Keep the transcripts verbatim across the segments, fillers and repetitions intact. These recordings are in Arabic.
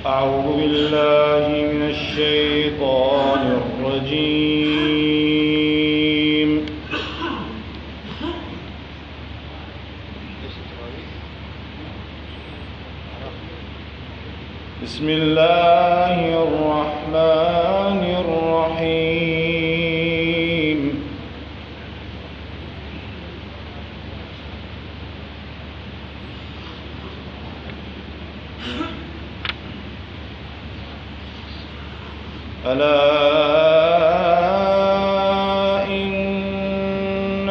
أعوذ بالله من الشيطان الرجيم. بسم الله الرحمن الرحيم. ألا إن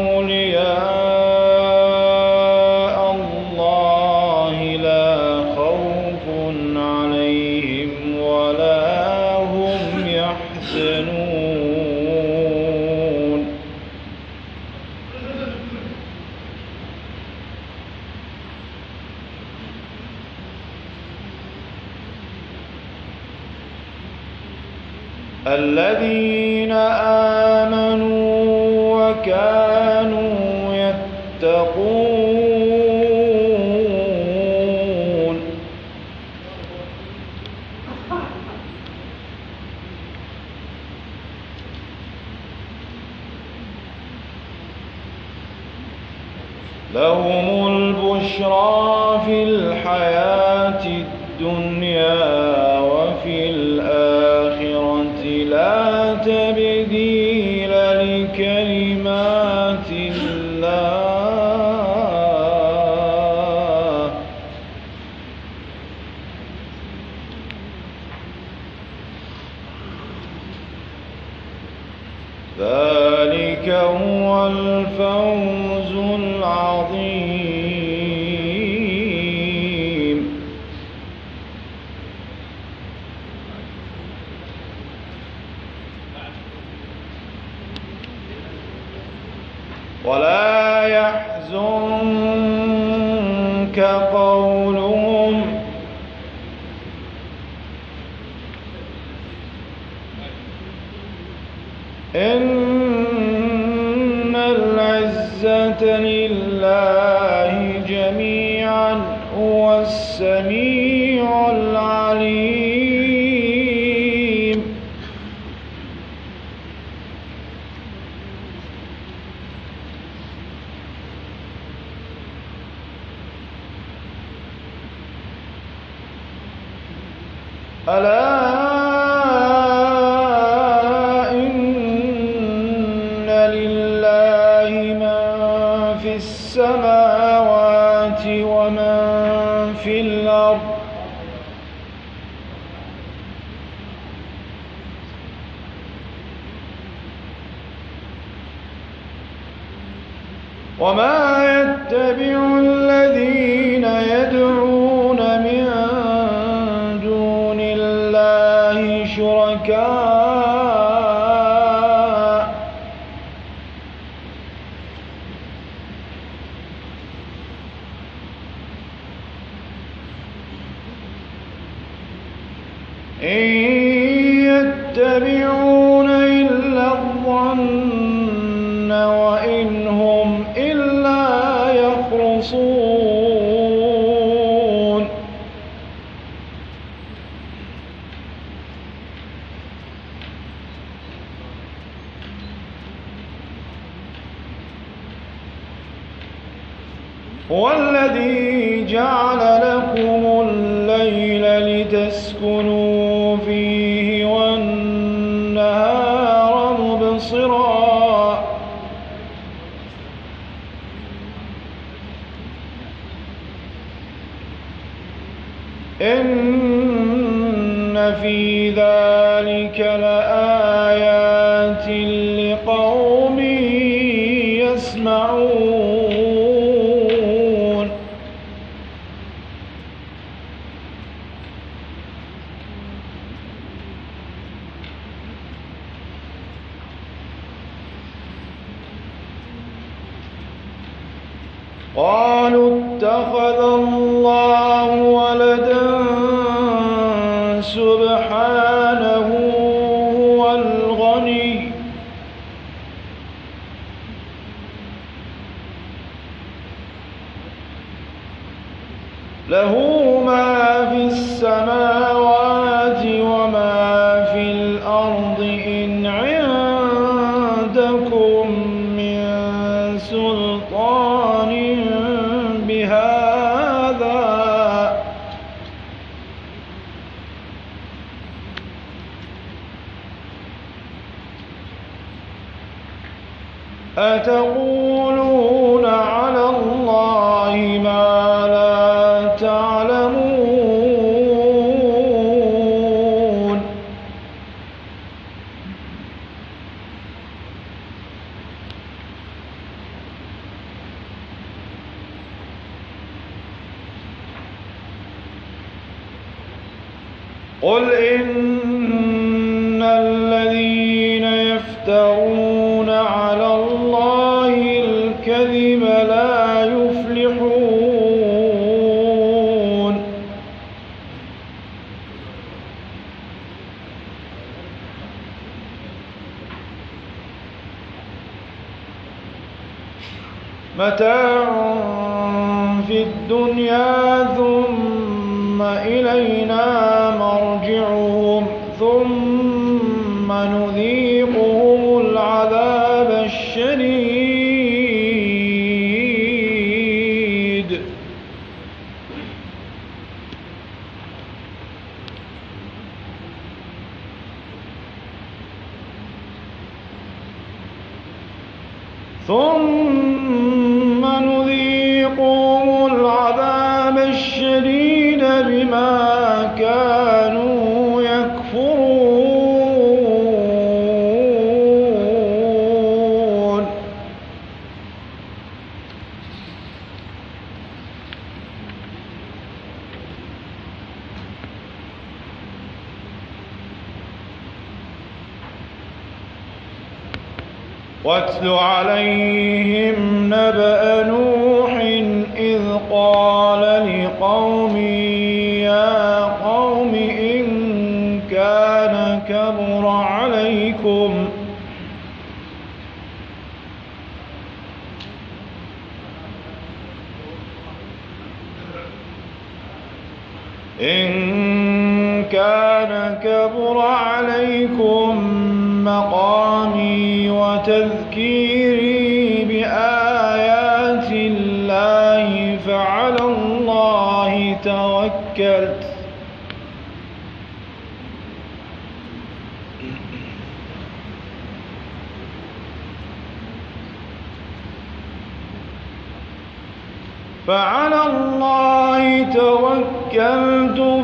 أولياء الله لا خوف عليهم ولا هم يحزنون. الذين آمنوا وكانوا يتقون. لهم البشرى في الحياة الدنيا وفي الآخرة لا تبديل لكلمات الله. ذلك هو الفوز العظيم. ولا يحزنك قولهم إن العزة لله جميعا هو السميع العليم. ألا إن لله من في السماوات ومن في الأرض وما يتبع الذين يدعون من دون الله شركاء إن يتبعون إلا الظن وإن هم إلا يخرصون. هو الذي جعل لكم الليل لتسكنوا فيه والنهار مبصرا إن في ذلك لآيات لقوم يسمعون. قالوا اتخذ الله ولدا سبحانه هو الغني له ما في السماوات وما في الأرض إن عندكم من سلطان بهذا أتقولون على الله ما لا تعلمون قل إن الذين يفترون على الله الكذب لا يفلحون متاع في الدنيا ثم إلينا مرجعهم ثم نذيقهم العذاب الشديد ثم نذيقهم العذاب الشديد بما كانوا يكفرون واتل عليهم نبأ نوح إذ قال لقومه يا قوم إن كان كبر عليكم إن كان كبر عليكم مقامي وتذكيري بآيات الله فعلى الله توكلت فعلى الله توكلت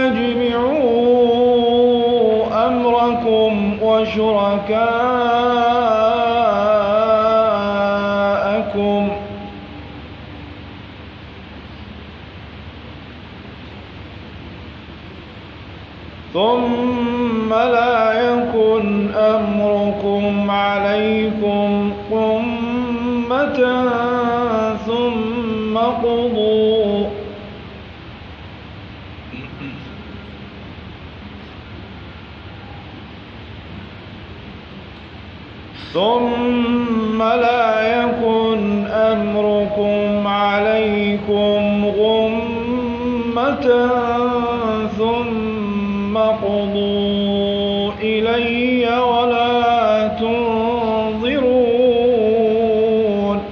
فاجمعوا أمركم وشركاءكم ثم لا يكن أمركم عليكم غمة ثم قضوا ثم لا يكن أمركم عليكم غمة ثم قضوا إلي ولا تنظرون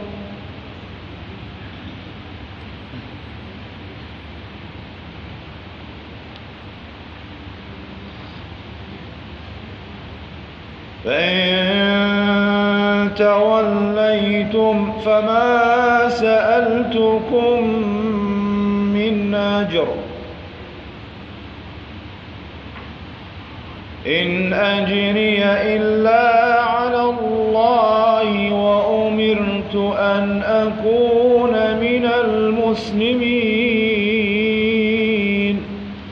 فإن توليتم فما سألتكم من أجر إن أجري إلا على الله وأمرت أن أكون من المسلمين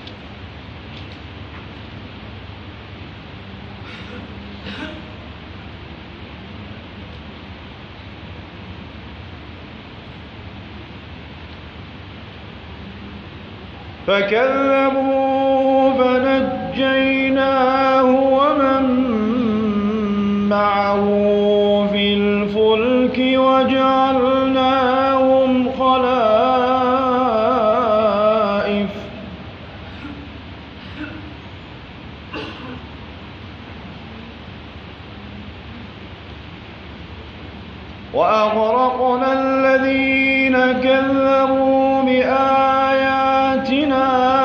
فكذبوا فنجيناه ومن معه في الفلك وجعلناهم خلائف كذبوا بآياتنا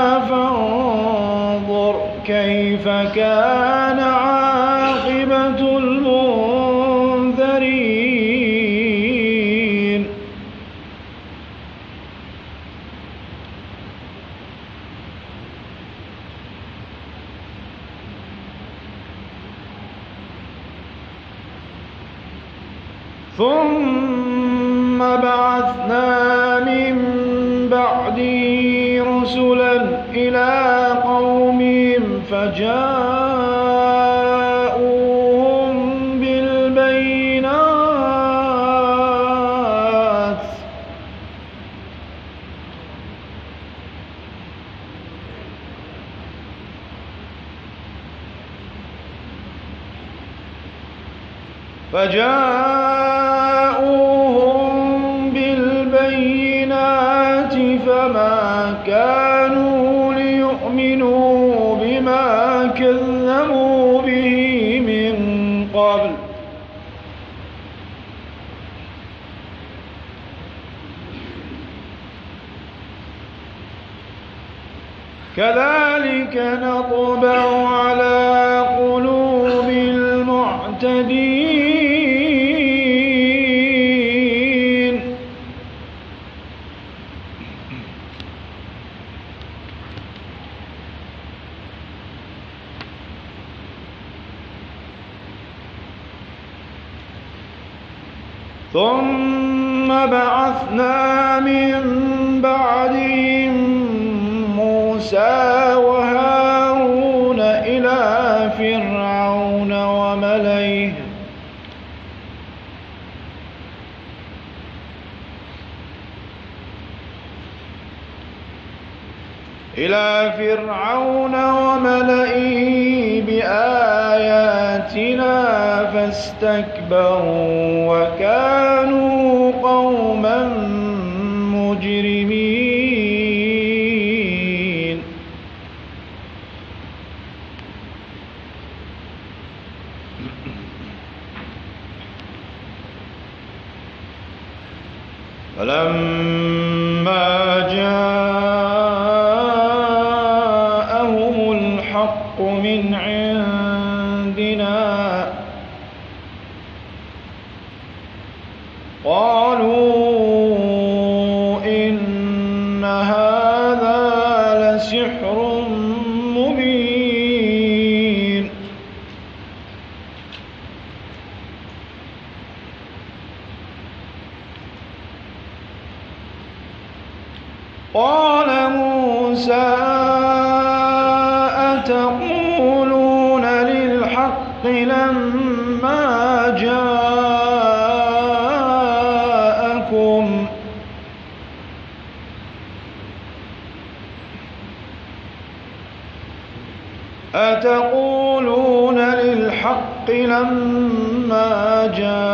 فانظر كيف كان عاقبة المنذرين ثم بعثنا من بعده رسلا إلى قومهم فجاءوهم بالبينات فجاءوهم بالبينات فما كانوا ليؤمنوا بما كذبوا به من قبل كذلك نطبع على قلوب المعتدين ثم بعثنا من بعدهم موسى وهارون إلى فرعون وملئه إلى فرعون وملئه بآياتنا فاستكبروا وكانوا قوما مجرمين فلما جاءهم الحق من عندنا قالوا إن هذا لسحر مبين قال موسى أتقولون للحق لما جاءكم أتقولون للحق لما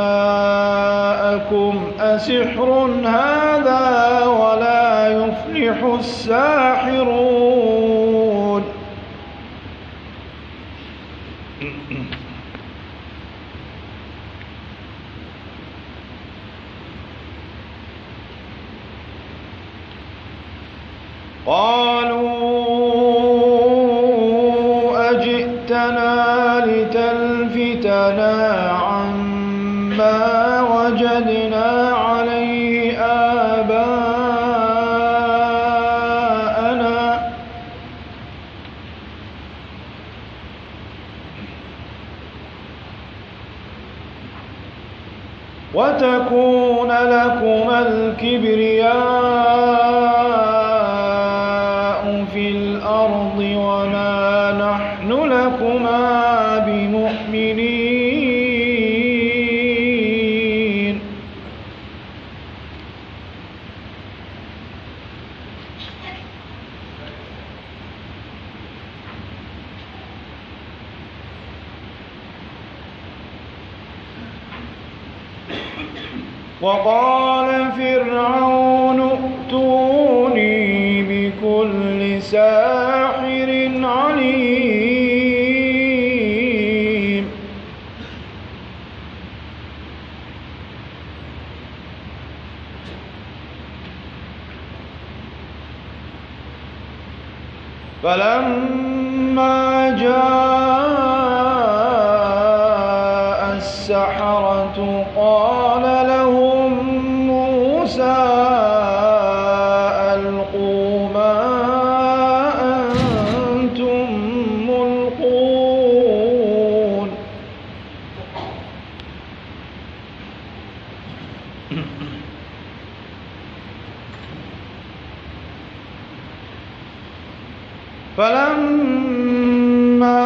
جاءكم أسحر هذا ولا يفلح الساحرون قالوا أجئتنا لتلفتنا عما وجدنا عليه آباءنا وتكون لكما الكبرياء في الأرض وما نحن لكما بمؤمنين وقال فرعون ائتوني بكل ساحر عليم فلما جاء السحرة قال لهم موسى ألقوا ما أنتم ملقون فلما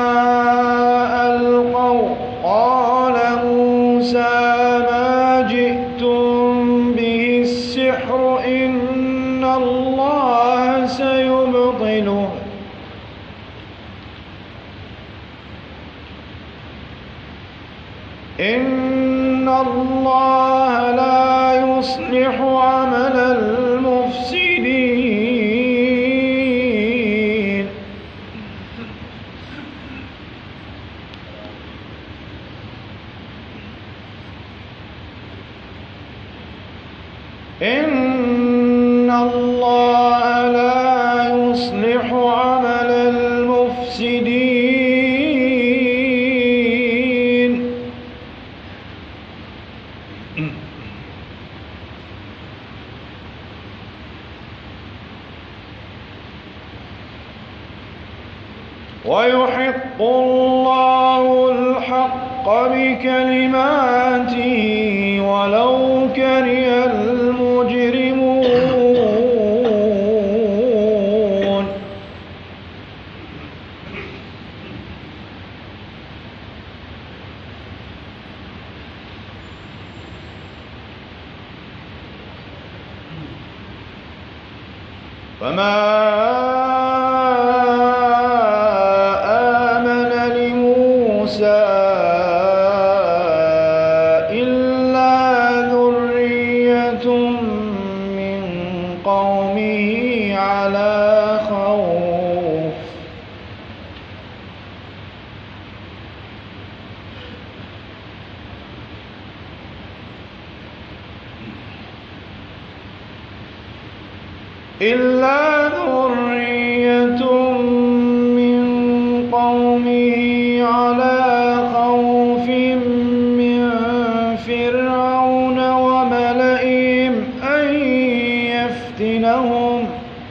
ألقوا قال موسى ما جئتم به السحر إن الله سيبطله إن الله لا يصلح عمل المفسدين إن الله لا يصلح عمل المفسدين ويحق الله الحق بكلماته ولو كره المجرمون فما آمن لموسى إلا ذرية من قومه على خوف إلا ذرية من قومه على خوف من فرعون وملئهم أن يفتنهم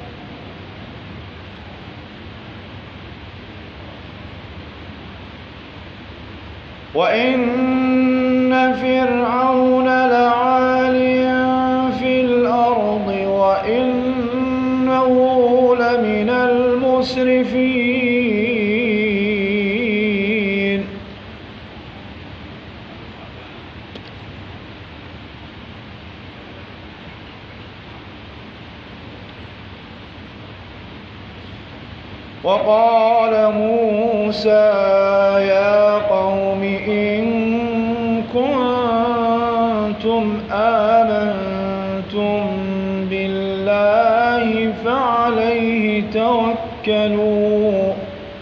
وإن فرعون لعال في الأرض وإنه لمن المسرفين وقال موسى يا قوم إن كنتم آمنتم بالله فعليه توكلوا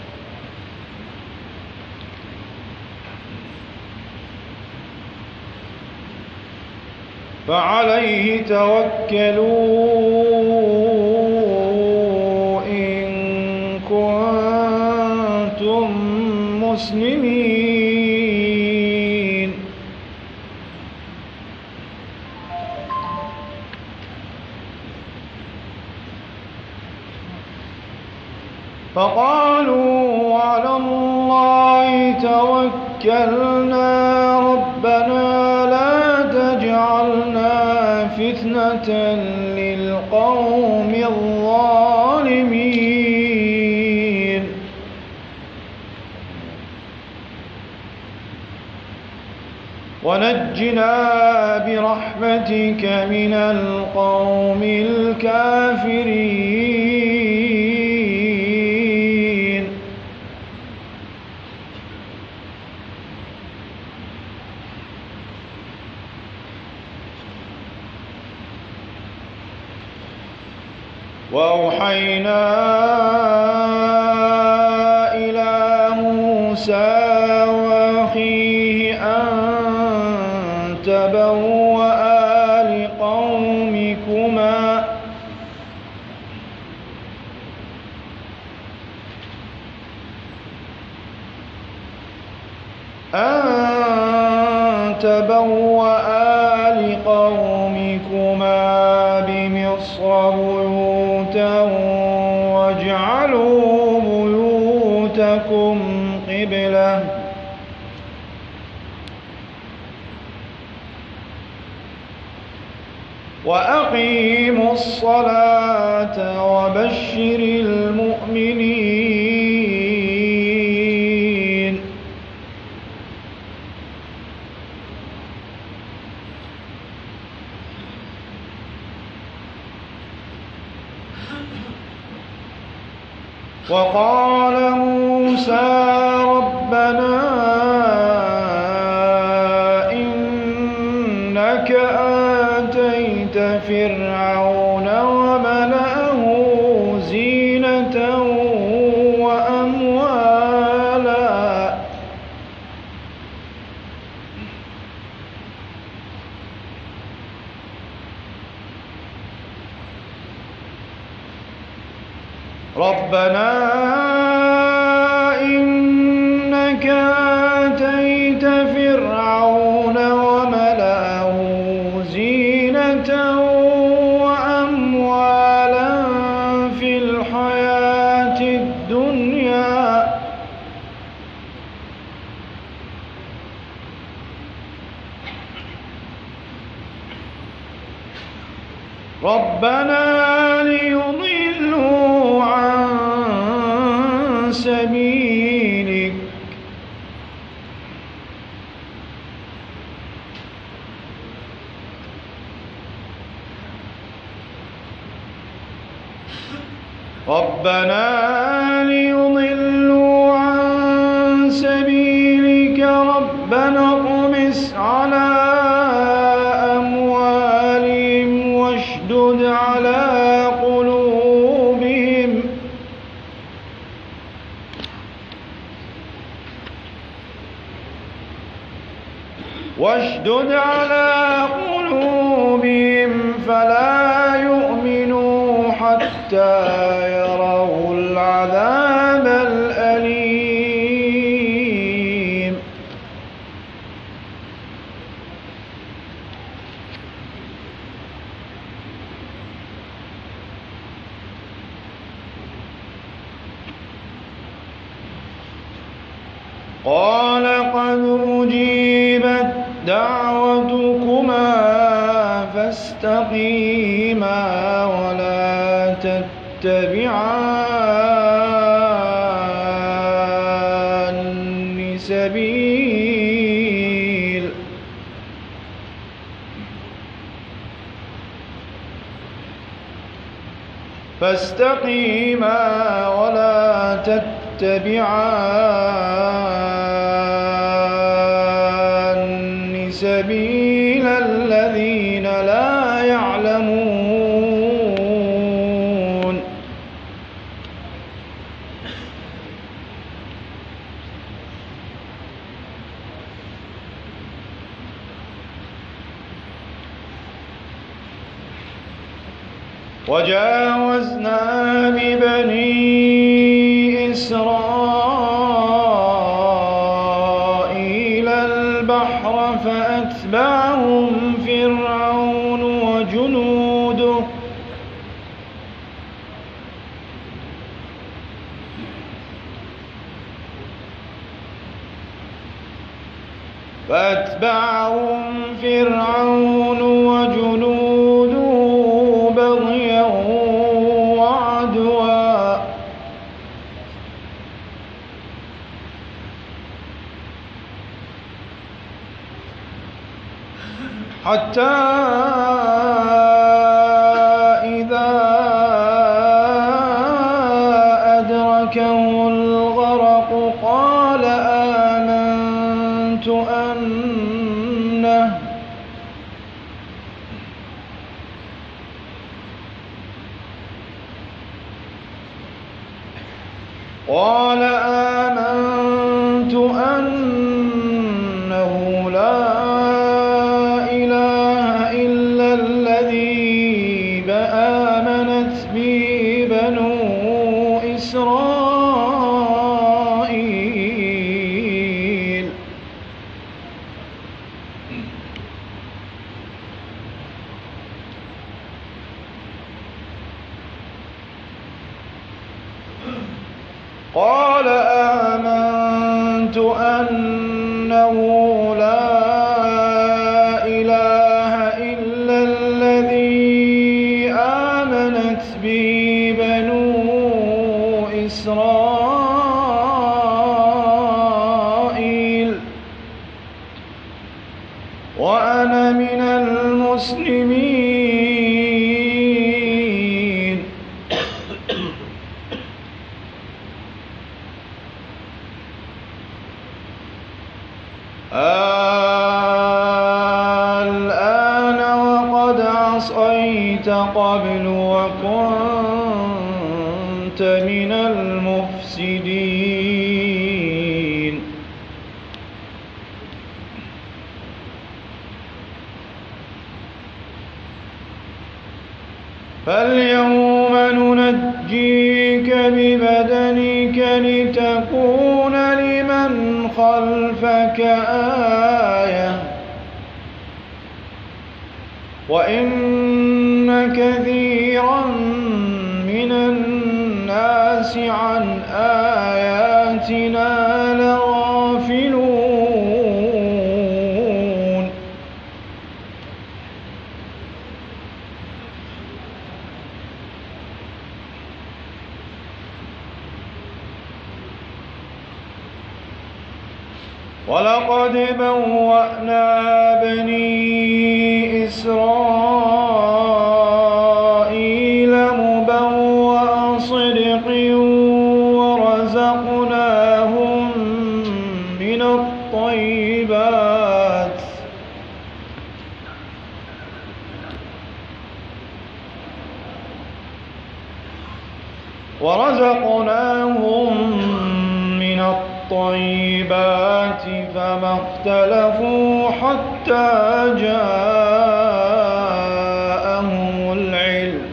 فعليه توكلوا إن كنتم مسلمين فقالوا على الله توكلنا ربنا لا تجعلنا فتنة للقوم الظالمين ونجنا برحمتك من القوم الكافرين وأوحينا إلى موسى وأخيه أن تبوأ لقومكما وتبوأ لقومكما بمصر بيوتا واجعلوا بيوتكم قبلة وأقيموا الصلاة وبشر المؤمنين وقال موسى ربنا إنك آتيت فرعون وملأه زينة وأموالا ربنا إنك آتيت فرعون وملأه زينة وأموالا في الحياة الدنيا ربنا ليضلوا عن سبيلك ربنا ليضلوا عن سبيلك ربنا اطمس على أموالهم واشدد على قلوبهم واشدد على قلوبهم فلا يؤمنوا حتى يروا العذاب الأليم قال قد أجيبت دعوتكما فاستقيما ولا تتبعان سبيل فاستقيما ولا تتبعان سبيل الذين لا يعلمون وجاوزنا ببني إسرائيل البحر فأتبعهم فرعون وجنوده فأتبعهم فرعون وجنوده بغيا وعدوا حتى إذا أدركه الغرق قال آمنت أنه قال آمنت أنه لا إله إلا الذي آمنت به بنو إسرائيل قال آمنت أنه لا إله إلا الذي آمنت به بنو إسرائيل وأنا من المسلمين. الآن وقد عصيت قبل وكنت من المفسدين. فاليوم ننجيك ببدنك لتكون لمن خلفك آية وإن كثيرا من الناس عن آياتنا لغافلون. ولقد بوأنا بني إسرائيل مبوأ صدق ورزقناهم من الطيبات ورزقناهم من الطيبات فما اختلفوا حتى جاءهم العلم.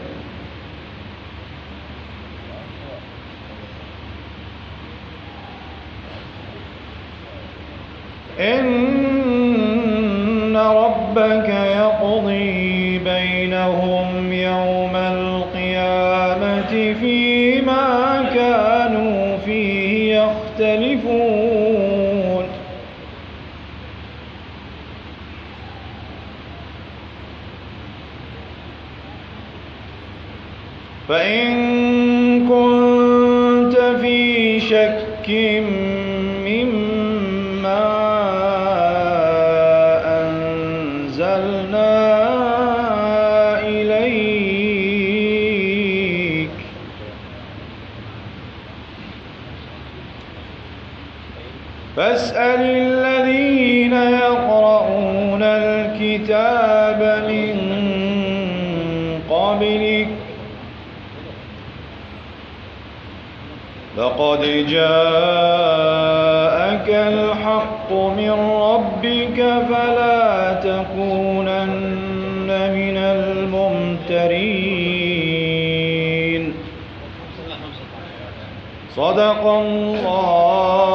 إن ربك يقضي بينهم يوم القيامة فيما كانوا فيه يختلفون. فإن كنت في شك مما أنزلنا إليك فاسأل الذين يقرؤون الكتاب من قبلك لقد جاءك الحق من ربك فلا تكونن من الممترين. صدق الله